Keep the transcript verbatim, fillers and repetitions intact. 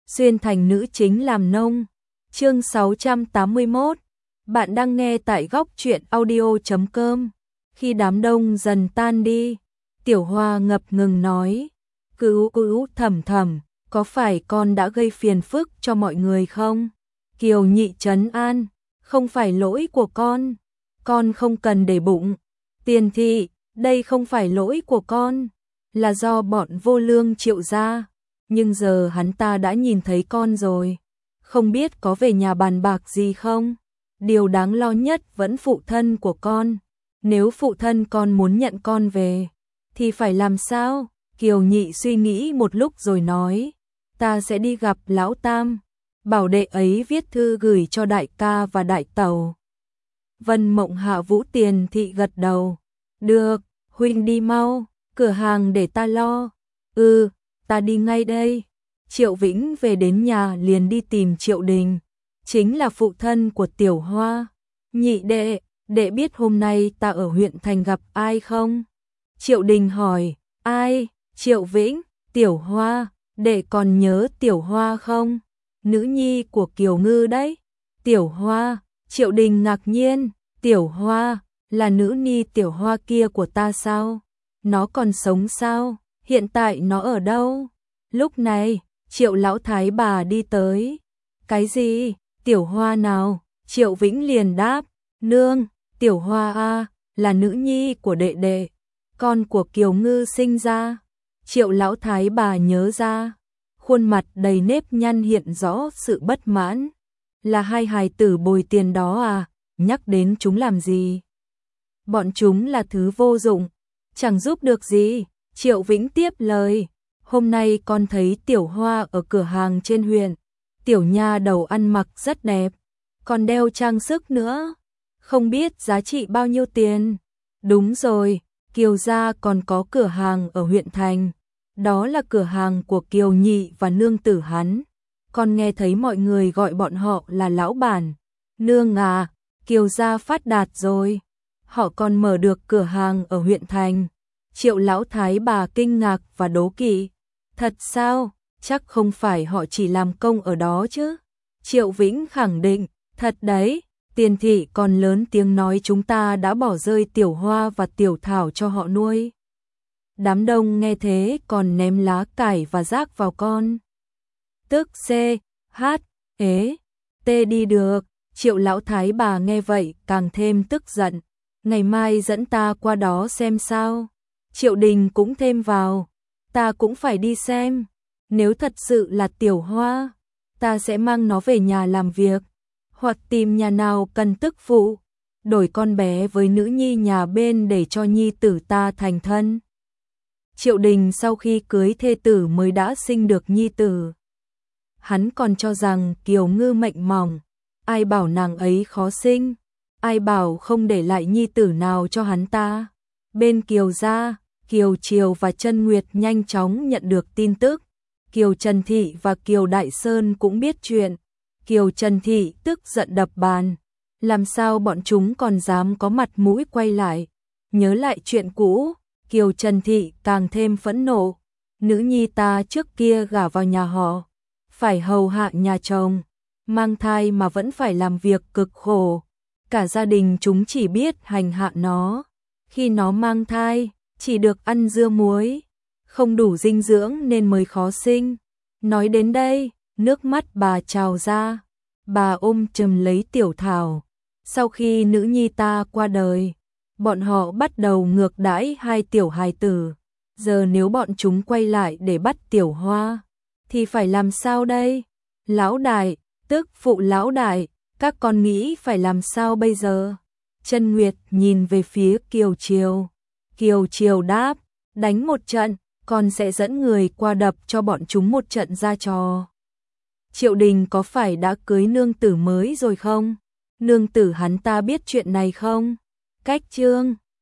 xuyên thành nữ chính làm nông. Chương sáu trăm tám mươi mốt. Bạn đang nghe tại góc truyện audio chấm com. Khi đám đông dần tan đi, Tiểu Hoa ngập ngừng nói: "Cứu cứu Thẩm Thẩm, có phải con đã gây phiền phức cho mọi người không?" Kiều Nhị trấn an: "Không phải lỗi của con, con không cần để bụng. Tiền thị, đây không phải lỗi của con, là do bọn vô lương Triệu gia. Nhưng giờ hắn ta đã nhìn thấy con rồi, không biết có về nhà bàn bạc gì không? Điều đáng lo nhất vẫn phụ thân của con. Nếu phụ thân con muốn nhận con về, thì phải làm sao?" Kiều Nhị suy nghĩ một lúc rồi nói: "Ta sẽ đi gặp Lão Tam, bảo đệ ấy viết thư gửi cho đại ca và đại tẩu." Vân Mộng Hạ Vũ Tiền thị gật đầu: "Được, huynh đi mau, cửa hàng để ta lo." "Ừ, ta đi ngay đây." Triệu Vĩnh về đến nhà liền đi tìm Triệu Đình, chính là phụ thân của Tiểu Hoa. "Nhị đệ, đệ biết hôm nay ta ở huyện thành gặp ai không?" Triệu Đình hỏi. "Ai?" Triệu Vĩnh. "Tiểu Hoa, đệ còn nhớ Tiểu Hoa không? Nữ nhi của Kiều Ngư đấy." "Tiểu Hoa?" Triệu Đình ngạc nhiên. "Tiểu Hoa, là nữ nhi Tiểu Hoa kia của ta sao? Nó còn sống sao? Hiện tại nó ở đâu?" Lúc này, Triệu lão thái bà đi tới. "Cái gì? Tiểu Hoa nào?" Triệu Vĩnh liền đáp: "Nương, Tiểu Hoa a, là nữ nhi của đệ đệ, con của Kiều Ngư sinh ra." Triệu lão thái bà nhớ ra, khuôn mặt đầy nếp nhăn hiện rõ sự bất mãn. "Là hai hài tử bồi tiền đó à? Nhắc đến chúng làm gì? Bọn chúng là thứ vô dụng, chẳng giúp được gì." Triệu Vĩnh tiếp lời: "Hôm nay con thấy Tiểu Hoa ở cửa hàng trên huyện, tiểu nha đầu ăn mặc rất đẹp, còn đeo trang sức nữa, không biết giá trị bao nhiêu tiền." "Đúng rồi, Kiều gia còn có cửa hàng ở huyện thành, đó là cửa hàng của Kiều Nhị và nương tử hắn. Con nghe thấy mọi người gọi bọn họ là lão bản." "Nương à, Kiều gia phát đạt rồi, họ còn mở được cửa hàng ở huyện thành." Triệu lão thái bà kinh ngạc và đố kỵ. "Thật sao? Chắc không phải họ chỉ làm công ở đó chứ?" Triệu Vĩnh khẳng định: "Thật đấy, Tiền thị còn lớn tiếng nói chúng ta đã bỏ rơi Tiểu Hoa và Tiểu Thảo cho họ nuôi." Đám đông nghe thế còn ném lá cải và rác vào con. Tức C, H, ế, T đi được. Triệu lão thái bà nghe vậy càng thêm tức giận. "Ngày mai dẫn ta qua đó xem sao." Triệu Đình cũng thêm vào: "Ta cũng phải đi xem. Nếu thật sự là Tiểu Hoa, ta sẽ mang nó về nhà làm việc, hoặc tìm nhà nào cần tức phụ, đổi con bé với nữ nhi nhà bên để cho nhi tử ta thành thân." Triệu Đình sau khi cưới thê tử mới đã sinh được nhi tử. Hắn còn cho rằng Kiều Ngư mệnh mỏng, ai bảo nàng ấy khó sinh, ai bảo không để lại nhi tử nào cho hắn ta. Bên Kiều gia, Kiều Triều và Trân Nguyệt nhanh chóng nhận được tin tức. Kiều Trần Thị và Kiều Đại Sơn cũng biết chuyện. Kiều Trần Thị tức giận đập bàn: "Làm sao bọn chúng còn dám có mặt mũi quay lại?" Nhớ lại chuyện cũ, Kiều Trần Thị càng thêm phẫn nộ. "Nữ nhi ta trước kia gả vào nhà họ, phải hầu hạ nhà chồng, mang thai mà vẫn phải làm việc cực khổ. Cả gia đình chúng chỉ biết hành hạ nó. Khi nó mang thai, chỉ được ăn dưa muối, không đủ dinh dưỡng nên mới khó sinh." Nói đến đây, nước mắt bà trào ra. Bà ôm chầm lấy Tiểu Thảo. Sau khi nữ nhi ta qua đời, bọn họ bắt đầu ngược đãi hai tiểu hài tử. Giờ nếu bọn chúng quay lại để bắt Tiểu Hoa, thì phải làm sao đây? Lão đại, tức phụ lão đại, các con nghĩ phải làm sao bây giờ? Trân Nguyệt nhìn về phía Kiều Triều. Kiều Triều đáp: "Đánh một trận, con sẽ dẫn người qua đập cho bọn chúng một trận ra trò." Triệu Đình có phải đã cưới nương tử mới rồi không? Nương tử hắn ta biết chuyện này không? Cách chương